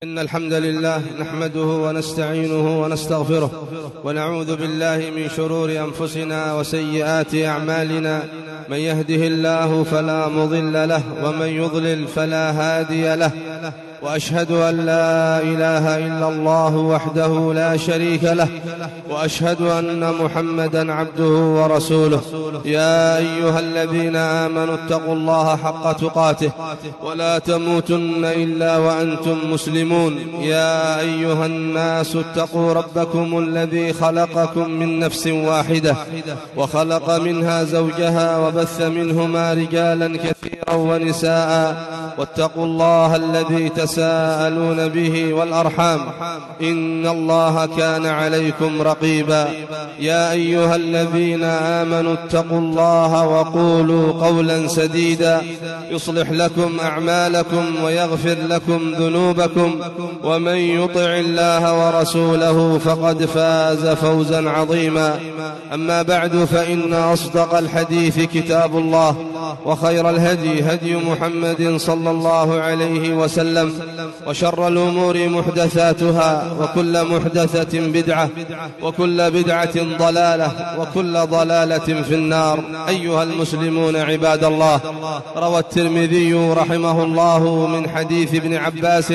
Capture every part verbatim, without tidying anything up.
إن الحمد لله نحمده ونستعينه ونستغفره ونعوذ بالله من شرور أنفسنا وسيئات أعمالنا. من يهده الله فلا مضل له ومن يضلل فلا هادي له، وأشهد أن لا إله إلا الله وحده لا شريك له، وأشهد أن محمدا عبده ورسوله. يا أيها الذين آمنوا اتقوا الله حق تقاته ولا تموتن إلا وأنتم مسلمون. يا أيها الناس اتقوا ربكم الذي خلقكم من نفس واحدة وخلق منها زوجها وبث منهما رجالا كثيرا ونساء، واتقوا الله الذي تساءلون به والأرحام إن الله كان عليكم رقيبا. يا أيها الذين آمنوا اتقوا الله وقولوا قولا سديدا يصلح لكم أعمالكم ويغفر لكم ذنوبكم، ومن يطع الله ورسوله فقد فاز فوزا عظيما. أما بعد، فإن أصدق الحديث كتاب الله، وخير الهدي هدي محمد صلى الله عليه وسلم، وشر الأمور محدثاتها، وكل محدثة بدعة، وكل بدعة ضلالة، وكل ضلالة في النار. أيها المسلمون عباد الله، روى الترمذي رحمه الله من حديث ابن عباس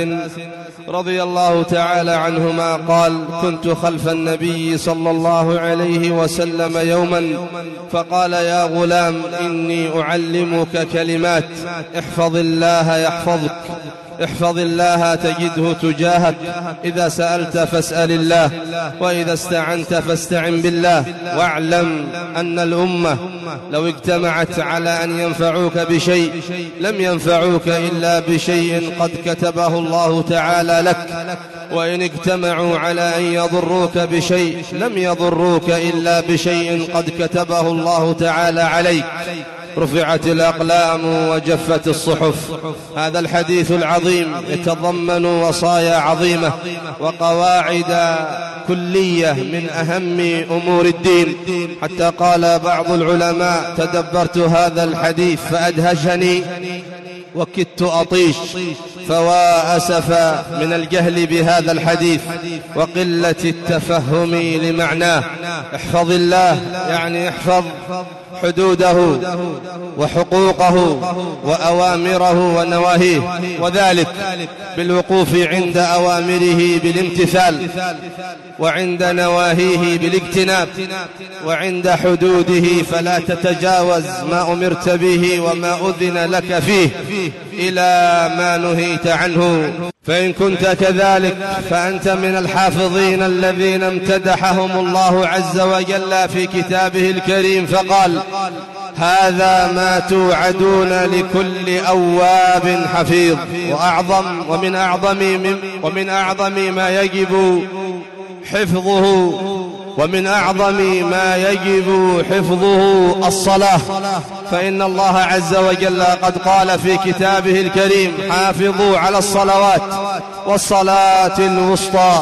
رضي الله تعالى عنهما قال: كنت خلف النبي صلى الله عليه وسلم يوما فقال: يا غلام، إني أعلمك كلمات، احفظ الله يحفظك، احفظ الله تجده تجاهك، إذا سألت فاسأل الله، وإذا استعنت فاستعن بالله، واعلم أن الأمة لو اجتمعت على أن ينفعوك بشيء لم ينفعوك إلا بشيء قد كتبه الله تعالى لك، وإن اجتمعوا على أن يضروك بشيء لم يضروك إلا بشيء قد كتبه الله تعالى عليك. رفعت الأقلام وجفت الصحف. هذا الحديث العظيم يتضمن وصايا عظيمة وقواعد كلية من أهم أمور الدين، حتى قال بعض العلماء: تدبرت هذا الحديث فأدهشني وكدت أطيش، فوا أسفا من الجهل بهذا الحديث وقلة التفهم لمعناه. احفظ الله يعني احفظ حدوده وحقوقه وأوامره ونواهيه، وذلك بالوقوف عند أوامره بالامتثال، وعند نواهيه بالاجتناب، وعند حدوده فلا تتجاوز ما أمرت به وما أذن لك فيه إلى ما نهيت عنه. فإن كنت كذلك فأنت من الحافظين الذين امتدحهم الله عز وجل في كتابه الكريم فقال: هذا ما توعدون لكل أواب حفيظ. وأعظم ومن أعظم ومن أعظم ما يجب حفظه ومن أعظم ما يجب حفظه الصلاة، فإن الله عز وجل قد قال في كتابه الكريم: حافظوا على الصلوات والصلاة الوسطى،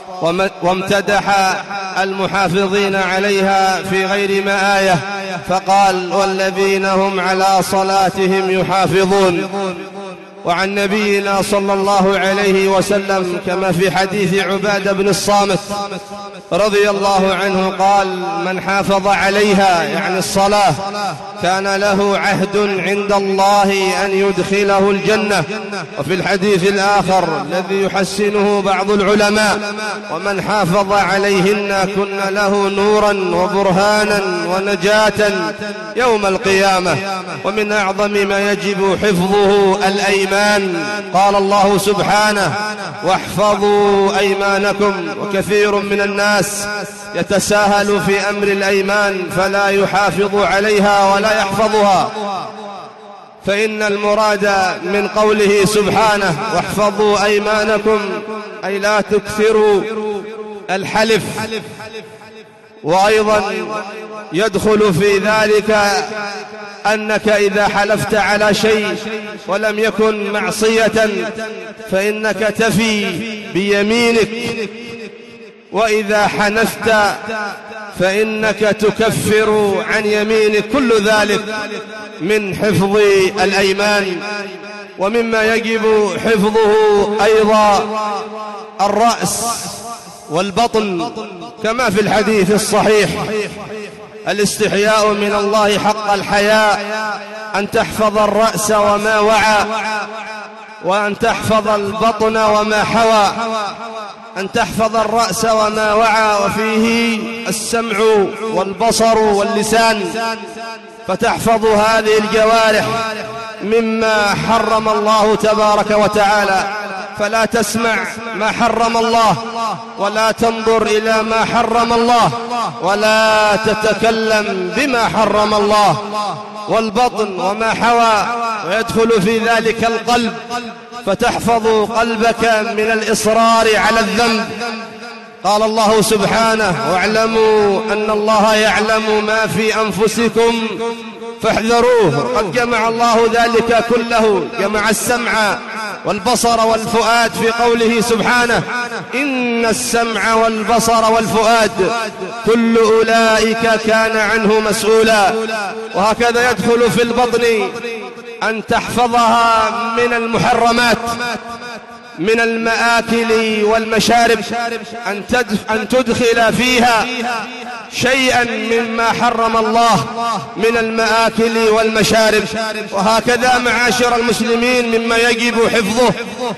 وامتدح المحافظين عليها في غير ما آية فقال: والذين هم على صلاتهم يحافظون. وعن نبينا صلى الله عليه وسلم كما في حديث عبادة بن الصامت رضي الله عنه قال: من حافظ عليها يعني الصلاة كان له عهد عند الله أن يدخله الجنة. وفي الحديث الآخر الذي يحسنه بعض العلماء: ومن حافظ عليهن كن له نورا وبرهانا ونجاة يوم القيامة. ومن أعظم ما يجب حفظه الأيمان. قال الله سبحانه: واحفظوا أيمانكم. وكثير من الناس يتساهل في أمر الأيمان فلا يحافظ عليها ولا يحفظها، فإن المراد من قوله سبحانه: واحفظوا أيمانكم أي لا تكثروا الحلف. وأيضا يدخل في ذلك أنك إذا حلفت على شيء ولم يكن معصية فإنك تفي بيمينك، وإذا حنثت فإنك تكفر عن يمينك. كل ذلك من حفظ الأيمان. ومما يجب حفظه أيضا الرأس والبطن، كما في الحديث الصحيح: الاستحياء من الله حق الحياء أن تحفظ الرأس وما وعى، وأن تحفظ البطن وما حوى. أن تحفظ الرأس وما وعى، وفيه السمع والبصر واللسان، فتحفظ هذه الجوارح مما حرم الله تبارك وتعالى، فلا تسمع ما حرم الله، ولا تنظر إلى ما حرم الله، ولا تتكلم بما حرم الله. والبطن وما حوى، ويدخل في ذلك القلب، فتحفظ قلبك من الإصرار على الذنب. قال الله سبحانه: واعلموا أن الله يعلم ما في أنفسكم فاحذروه. قد جمع الله ذلك كله، جمع السمع والبصر والفؤاد في قوله سبحانه: إن السمع والبصر والفؤاد كل أولئك كان عنه مسؤولا. وهكذا يدخل في البطن أن تحفظها من المحرمات، من المآكل والمشارب، أن تدخل فيها شيئا مما حرم الله من المآكل والمشارب. وهكذا معاشر المسلمين مما يجب حفظه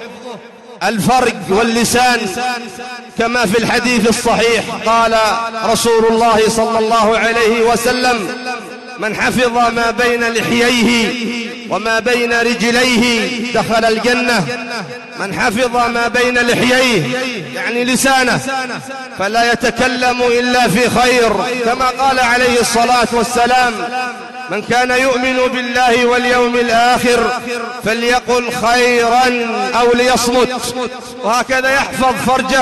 الفرج واللسان، كما في الحديث الصحيح قال رسول الله صلى الله عليه وسلم: من حفظ ما بين لحييه وما بين رجليه دخل الجنة. من حفظ ما بين لحييه يعني لسانه، فلا يتكلم إلا في خير، كما قال عليه الصلاة والسلام: من كان يؤمن بالله واليوم الآخر فليقل خيرا أو ليصمت. وهكذا يحفظ فرجه،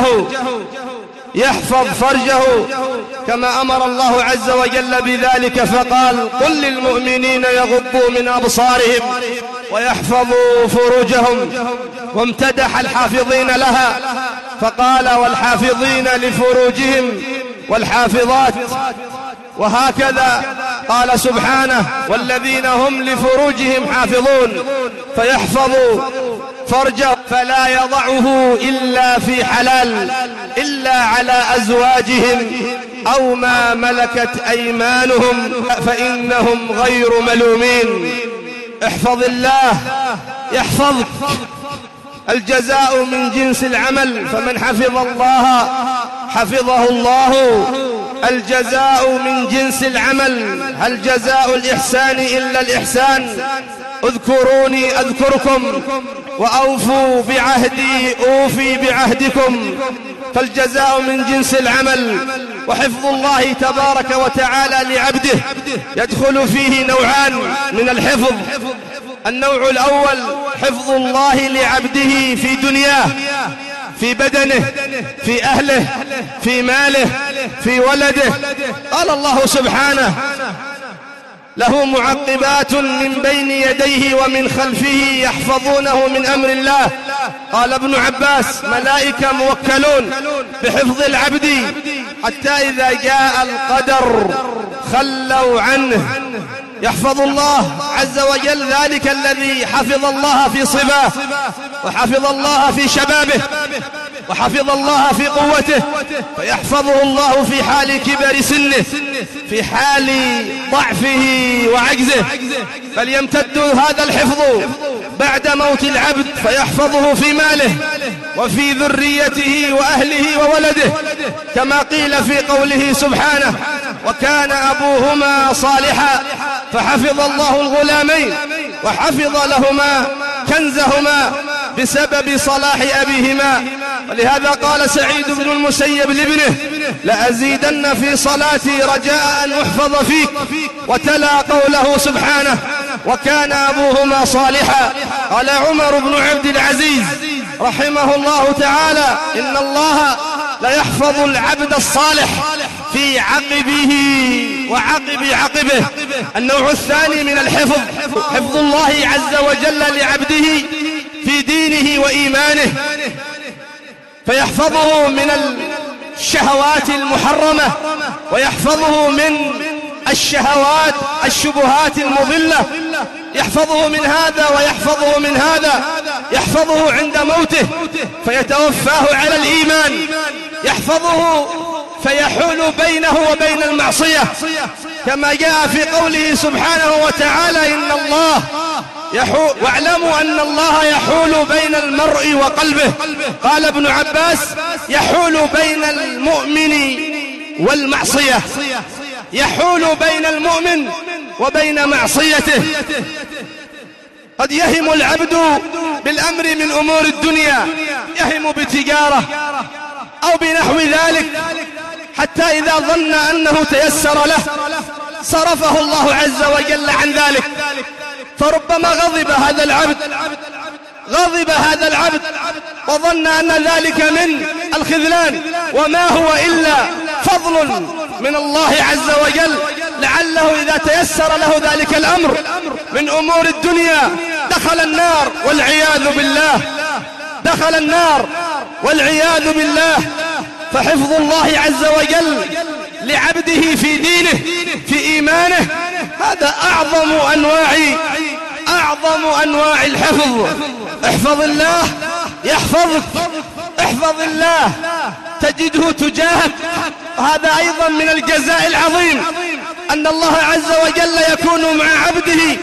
يحفظ فرجه كما أمر الله عز وجل بذلك، فقال: قل للمؤمنين يغضوا من أبصارهم ويحفظوا فروجهم. وامتدح الحافظين لها فقال: والحافظين لفروجهم والحافظات. وهكذا قال سبحانه: والذين هم لفروجهم حافظون. فيحفظوا فرجه فلا يضعه إلا في حلال، إلا على أزواجهم أو ما ملكت أيمانهم فإنهم غير ملومين. احفظ الله يحفظك، الجزاء من جنس العمل، فمن حفظ الله حفظه الله. الجزاء من جنس العمل، هل جزاء الإحسان إلا الإحسان؟ اذكروني أذكركم وأوفوا بعهدي أوفي بعهدكم، فالجزاء من جنس العمل. وحفظ الله تبارك وتعالى لعبده يدخل فيه نوعان من الحفظ. النوع الأول حفظ الله لعبده في دنياه، في بدنه، في أهله، في ماله، في ولده. قال الله سبحانه: له معقبات من بين يديه ومن خلفه يحفظونه من أمر الله. قال ابن عباس: ملائكة موكلون بحفظ العبد حتى إذا جاء القدر خلوا عنه. يحفظ الله عز وجل ذلك الذي حفظ الله في صباه، وحفظ الله في شبابه، وحفظ الله في قوته، فيحفظه الله في حال كبر سنه، في حال ضعفه وعجزه. فليمتد هذا الحفظ بعد موت العبد، فيحفظه في ماله وفي ذريته وأهله وولده، كما قيل في قوله سبحانه: وكان أبوهما صالحا فحفظ الله الغلامين وحفظ لهما كنزهما بسبب صلاح أبيهما. ولهذا قال سعيد بن المسيب لابنه: لأزيدن في صلاتي رجاء أن أحفظ فيك. وتلا قوله سبحانه: وكان أبوهما صالحا. قال عمر بن عبد العزيز رحمه الله تعالى: إن الله ليحفظ العبد الصالح في عقبه وعقب عقبه. النوع الثاني من الحفظ حفظ الله عز وجل لعبده في دينه وإيمانه، فيحفظه من الشهوات المحرمة، ويحفظه من الشهوات الشبهات المضلة، يحفظه من هذا ويحفظه من هذا، يحفظه عند موته فيتوفاه على الإيمان، يحفظه فيحول بينه وبين المعصية، كما جاء في قوله سبحانه وتعالى: إن الله يحول واعلموا أن الله يحول بين المرء وقلبه. قال ابن عباس: يحول بين المؤمن والمعصية، يحول بين المؤمن وبين معصيته. قد يهم العبد بالأمر من أمور الدنيا، يهم بتجارة أو بنحو ذلك، حتى إذا ظن أنه تيسر له صرفه الله عز وجل عن ذلك، فربما غضب هذا العبد غضب هذا العبد وظن أن ذلك من الخذلان، وما هو إلا فضل من الله عز وجل، لعله إذا تيسر له ذلك الأمر من أمور الدنيا دخل النار والعياذ بالله، دخل النار والعياذ بالله. فحفظ الله عز وجل لعبده في دينه في إيمانه هذا أعظم أنواع أعظم أنواع الحفظ. احفظ الله يحفظك، احفظ الله تجده تجاهك. هذا أيضا من الجزاء العظيم أن الله عز وجل يكون مع عبده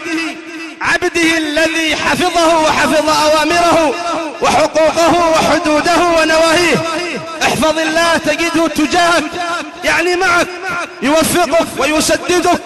عبده الذي حفظه وحفظ أوامره وحقوقه وحدوده ونواهيه. احفظ الله تجده تجاهك، يعني معك، يوفقك ويسددك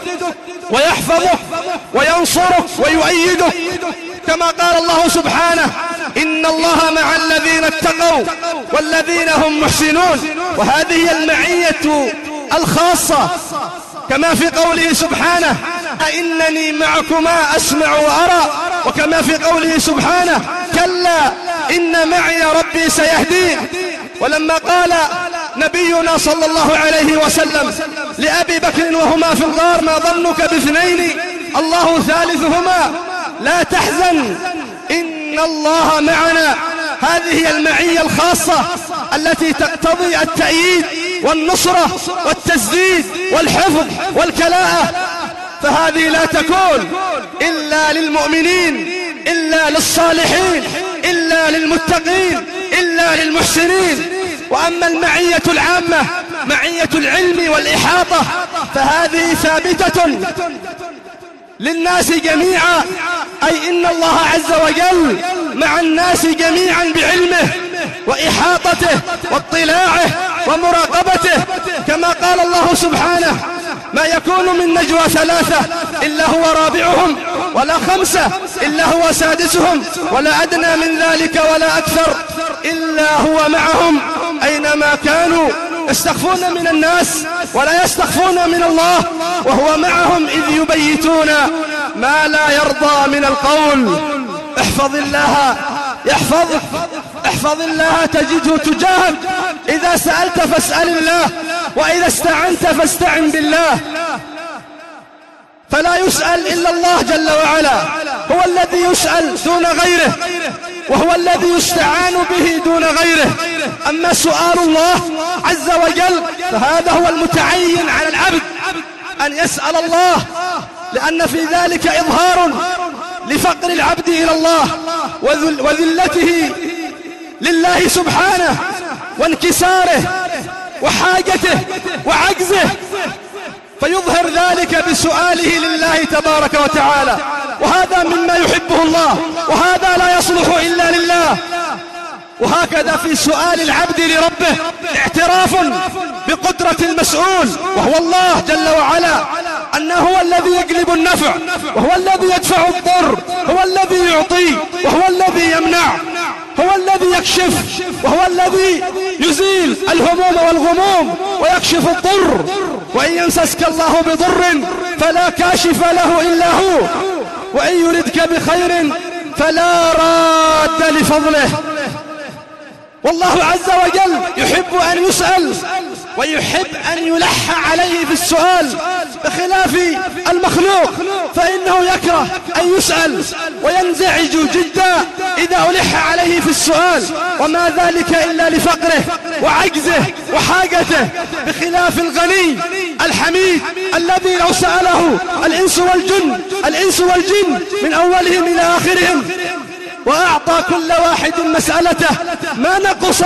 ويحفظك وينصرك ويؤيدك، كما قال الله سبحانه: إن الله مع الذين اتقوا والذين هم محسنون. وهذه المعية الخاصة، كما في قوله سبحانه: إنني معكما أسمع وأرى، وكما في قوله سبحانه: كلا إن معي ربي سيهدين. ولما قال نبينا صلى الله عليه وسلم لأبي بكر وهما في الغار: ما ظنك باثنين الله ثالثهما لا تحزن إن الله معنا. هذه المعية الخاصة التي تقتضي التأييد والنصرة والتسديد والحفظ والكلاءة، فهذه لا تكون إلا للمؤمنين، إلا للصالحين، إلا للمتقين، إلا للمحسنين. وأما المعية العامة معية العلم والإحاطة فهذه ثابتة للناس جميعا، أي إن الله عز وجل مع الناس جميعا بعلمه وإحاطته واطلاعه ومراقبته، كما قال الله سبحانه: ما يكون من نجوى ثلاثة إلا هو رابعهم، ولا خمسة إلا هو سادسهم، ولا أدنى من ذلك ولا أكثر إلا هو معهم أينما كانوا، يستخفون من الناس ولا يستخفون من الله، وهو معهم إذ يبيتون ما لا يرضى من القول. احفظ الله يحفظك، احفظ الله تجده تجاهك. إذا سألت فاسأل الله، وإذا استعنت فاستعن بالله، فلا يسأل إلا الله جل وعلا، هو الذي يسأل دون غيره، وهو الذي يستعان به دون غيره. أما سؤال الله عز وجل فهذا هو المتعين على العبد أن يسأل الله، لأن في ذلك إظهار لفقر العبد إلى الله وذلته لله سبحانه وانكساره وحاجته وعجزه، فيظهر ذلك بسؤاله لله تبارك وتعالى، وهذا مما يحبه الله، وهذا لا يصلح إلا لله. وهكذا في سؤال العبد لربه اعتراف بقدرة المسؤول وهو الله جل وعلا، أنه هو الذي يجلب النفع، وهو الذي يدفع الضر، هو الذي يعطي، وهو الذي يمنع، هو الذي يكشف، وهو الذي يزيل الهموم والغموم ويكشف الضر. وإن يمسسك الله بضر فلا كاشف له إلا هو، وإن يردك بخير فلا راد لفضله. والله عز وجل يحب أن يسأل ويحب أن يلح عليه في السؤال، بخلاف المخلوق فإنه يكره أن يسأل وينزعج جدا إذا لا ألح عليه في السؤال، وما ذلك إلا لفقره وعجزه وحاجته، بخلاف الغني الحميد الذي لو سأله الإنس والجن الإنس والجن من أولهم إلى آخرهم وأعطى كل واحد مسألته ما نقص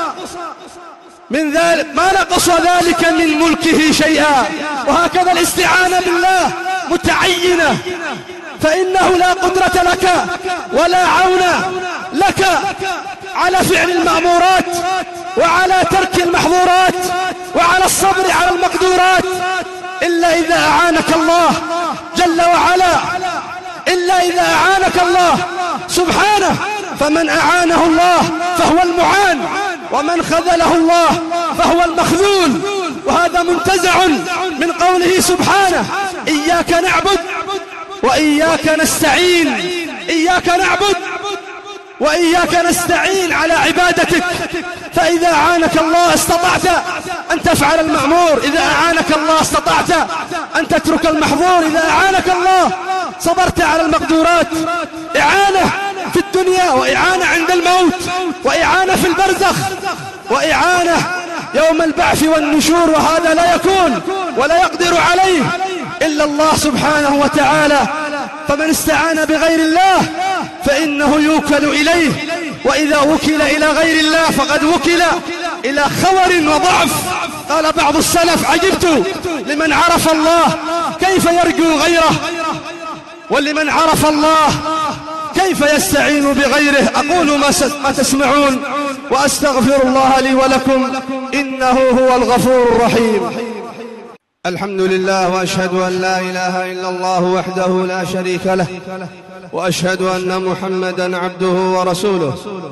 من ذلك ما نقص ذلك من ملكه شيئا. وهكذا الاستعانة بالله متعينة، فإنه لا قدرة لك ولا عون لك على فعل المأمورات وعلى ترك المحظورات وعلى الصبر على المقدورات إلا إذا أعانك الله جل وعلا، إلا إذا أعانك الله سبحانه. فمن أعانه الله فهو المعان، ومن خذله الله فهو المخذول. وهذا منتزع من قوله سبحانه: إياك نعبد وإياك نستعين. إياك نعبد وإياك نستعين على عبادتك. فإذا أعانك الله استطعت أن تفعل المأمور، إذا أعانك الله استطعت أن تترك المحظور، إذا أعانك الله صبرت على المقدورات. إعانة في الدنيا، وإعانة عند الموت، وإعانة في البرزخ، وإعانة يوم البعث والنشور. وهذا لا يكون ولا يقدر عليه إلا الله سبحانه وتعالى. فمن استعان بغير الله فإنه يوكل إليه، وإذا وكل إلى غير الله فقد وكل إلى خور وضعف. قال بعض السلف: عجبت لمن عرف الله كيف يرجو غيره، ولمن عرف الله كيف يستعين بغيره. أقول ما تسمعون وأستغفر الله لي ولكم، إنه هو الغفور الرحيم. الحمد لله، وأشهد أن لا إله إلا الله وحده لا شريك له، وأشهد أن محمدًا عبده ورسوله،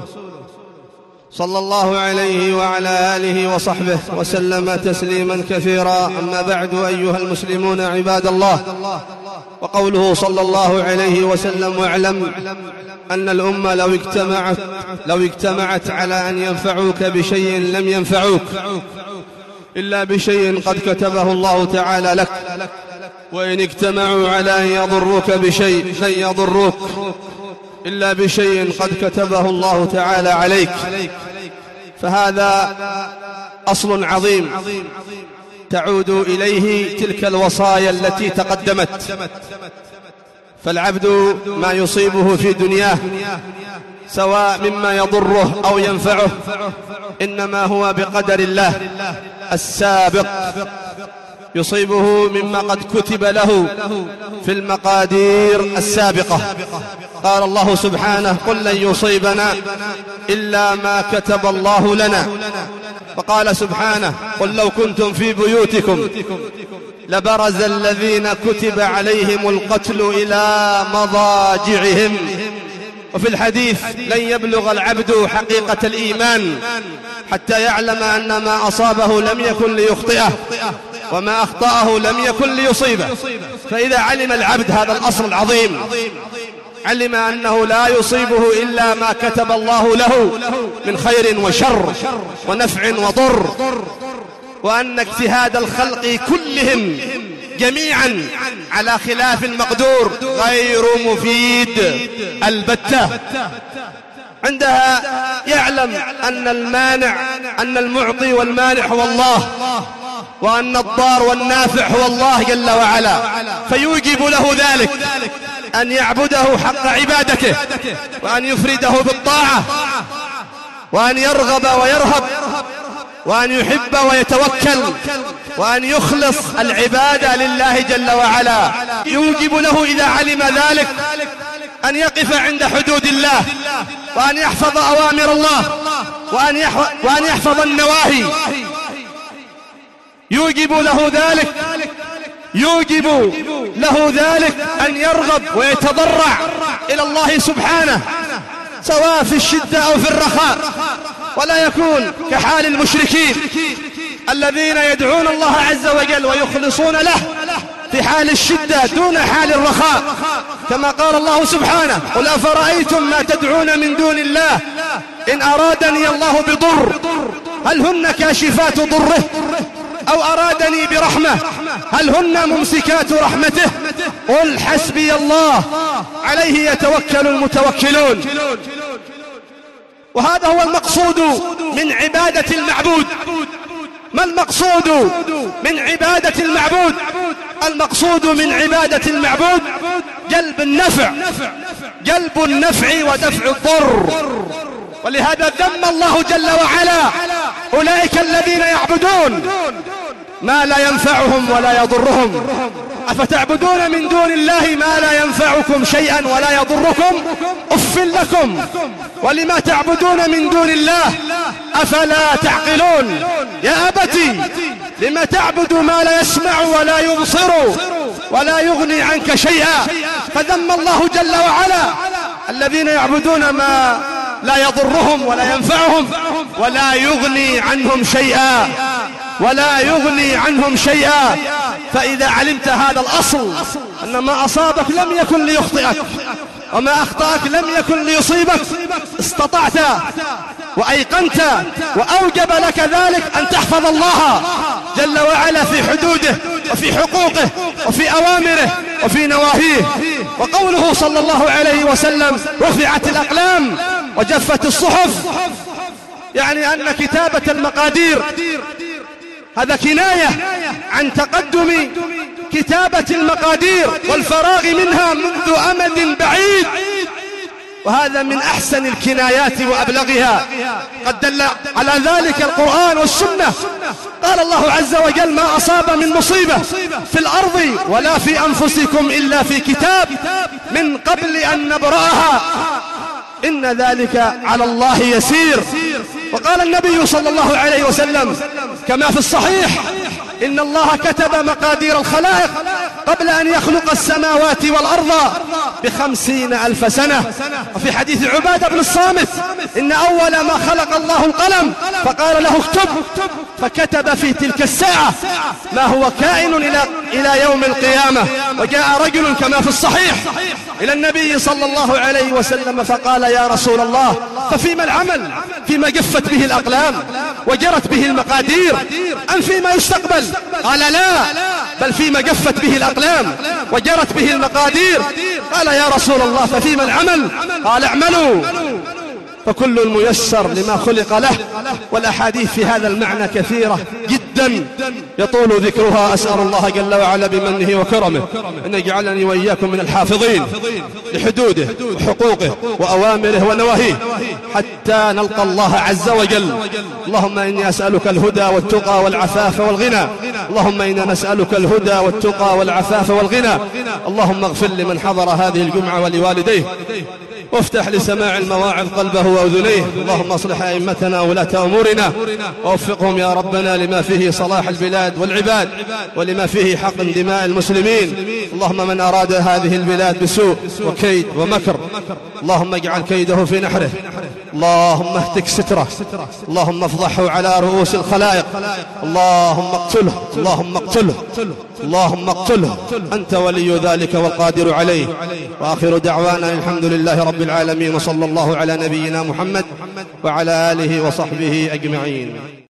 صلى الله عليه وعلى آله وصحبه وسلم تسليما كثيرا. أما بعد، أيها المسلمون عباد الله، وقوله صلى الله عليه وسلم: واعلم أن الأمة لو اجتمعت, لو اجتمعت على أن ينفعوك بشيء لم ينفعوك إلا بشيء قد كتبه الله تعالى لك، وإن اجتمعوا على أن يضروك بشيء لن يضروك إلا بشيء قد كتبه الله تعالى عليك. فهذا أصل عظيم تعود إليه تلك الوصايا التي تقدمت. فالعبد ما يصيبه في دنياه سواء مما يضره أو ينفعه إنما هو بقدر الله السابق، يصيبه مما قد كتب له في المقادير السابقة. قال الله سبحانه: قل لن يصيبنا إلا ما كتب الله لنا. وقال سبحانه: قل لو كنتم في بيوتكم لبرز الذين كتب عليهم القتل إلى مضاجعهم. وفي الحديث: لن يبلغ العبد حقيقة الإيمان حتى يعلم أن ما أصابه لم يكن ليخطئه وما أخطأه لم يكن ليصيبه. فإذا علم العبد هذا الأصل العظيم، علم أنه لا يصيبه إلا ما كتب الله له من خير وشر ونفع وضر، وأن اجتهاد الخلق كلهم جميعا على خلاف المقدور غير مفيد البتة. عندها يعلم أن المانع أن المعطي والمانع هو الله، وأن الضار والنافع هو الله جل وعلا، فيوجب له ذلك أن يعبده حق عبادته، وأن يفرده بالطاعة، وأن يرغب ويرهب، وأن يحب ويتوكل، وأن يخلص العبادة لله جل وعلا. يوجب له إذا علم ذلك أن يقف عند حدود الله، وأن يحفظ أوامر الله، وأن يحفظ النواهي. يوجب له ذلك يوجب له ذلك أن يرغب ويتضرع إلى الله سبحانه، سواء في الشدة أو في الرخاء، ولا يكون كحال المشركين الذين يدعون الله عز وجل ويخلصون له في حال الشدة دون حال الرخاء، كما قال الله سبحانه: قل أفرأيتم ما تدعون من دون الله إن أرادني الله بضر هل هن كاشفات ضره أو أرادني برحمة هل هن ممسكات رحمته قل حسبي الله عليه يتوكل المتوكلون. وهذا هو المقصود من عبادة المعبود. ما المقصود من عبادة المعبود؟ المقصود من عبادة المعبود جلب النفع، جلب النفع ودفع الضر. ولهذا ذم الله جل وعلا أولئك الذين يعبدون ما لا ينفعهم ولا يضرهم. أفتعبدون من دون الله ما لا ينفعكم شيئا ولا يضركم؟ أف لكم ولما تعبدون من دون الله أفلا تعقلون؟ يا أبتي لما تعبد ما لا يسمع ولا يبصر ولا يغني عنك شيئا. فذم الله جل وعلا الذين يعبدون ما لا يضرهم ولا ينفعهم ولا يغني عنهم شيئا، ولا يغني عنهم شيئا. فإذا علمت هذا الأصل أن ما أصابك لم يكن ليخطئك وما أخطأك لم يكن ليصيبك، استطعت وأيقنت وأوجب لك ذلك أن تحفظ الله جل وعلا في حدوده وفي حقوقه وفي أوامره وفي نواهيه. وقوله صلى الله عليه وسلم رفعت الأقلام وجفت الصحف، يعني أن كتابة المقادير هذا كناية عن تقدم كتابة المقادير والفراغ منها منذ أمد بعيد، وهذا من أحسن الكنايات وأبلغها. قد دل على ذلك القرآن والسنة. قال الله عز وجل ما أصاب من مصيبة في الأرض ولا في أنفسكم إلا في كتاب من قبل أن نبرأها إن ذلك على الله يسير. وقال النبي صلى الله عليه وسلم كما في الصحيح إن الله كتب مقادير الخلائق قبل أن يخلق السماوات والأرض بخمسين ألف سنة. وفي حديث عبادة بن الصامت إن أول ما خلق الله القلم فقال له اكتب، فكتب في تلك الساعة ما هو كائن إلى إلى يوم القيامة. وجاء رجل كما في الصحيح إلى النبي صلى الله عليه وسلم فقال يا رسول الله ففيما العمل؟ فيما جفت به الأقلام وجرت به المقادير أم فيما يستقبل؟ قال لا، بل فيما جفت به الأقلام وجرت به المقادير. قال يا رسول الله ففيما العمل؟ قال اعملوا فكل ميسر لما خلق له. والأحاديث في هذا المعنى كثيرة جدا يطول ذكرها. أسأل الله جل وعلا بمنه وكرمه أن يجعلني وإياكم من الحافظين لحدوده وحقوقه وأوامره ونواهيه حتى نلقى الله عز وجل. اللهم إني أسألك الهدى والتقى والعفاف والغنى. اللهم إنا نسألك الهدى والتقى والعفاف والغنى. اللهم اغفر لمن حضر هذه الجمعة ولوالديه وافتح لسماع المواعظ قلبه وأذنيه. اللهم اصلح أئمتنا وولاة أمورنا ووفقهم يا ربنا لما فيه صلاح البلاد والعباد ولما فيه حقن دماء المسلمين. اللهم من أراد هذه البلاد بسوء وكيد ومكر اللهم اجعل كيده في نحره. اللهم اهتك ستره. اللهم افضحه على رؤوس الخلائق. اللهم اقتله اللهم اقتله اللهم اقتله أنت ولي ذلك والقادر عليه. وآخر دعوانا الحمد لله رب العالمين، وصلى الله على نبينا محمد وعلى آله وصحبه أجمعين.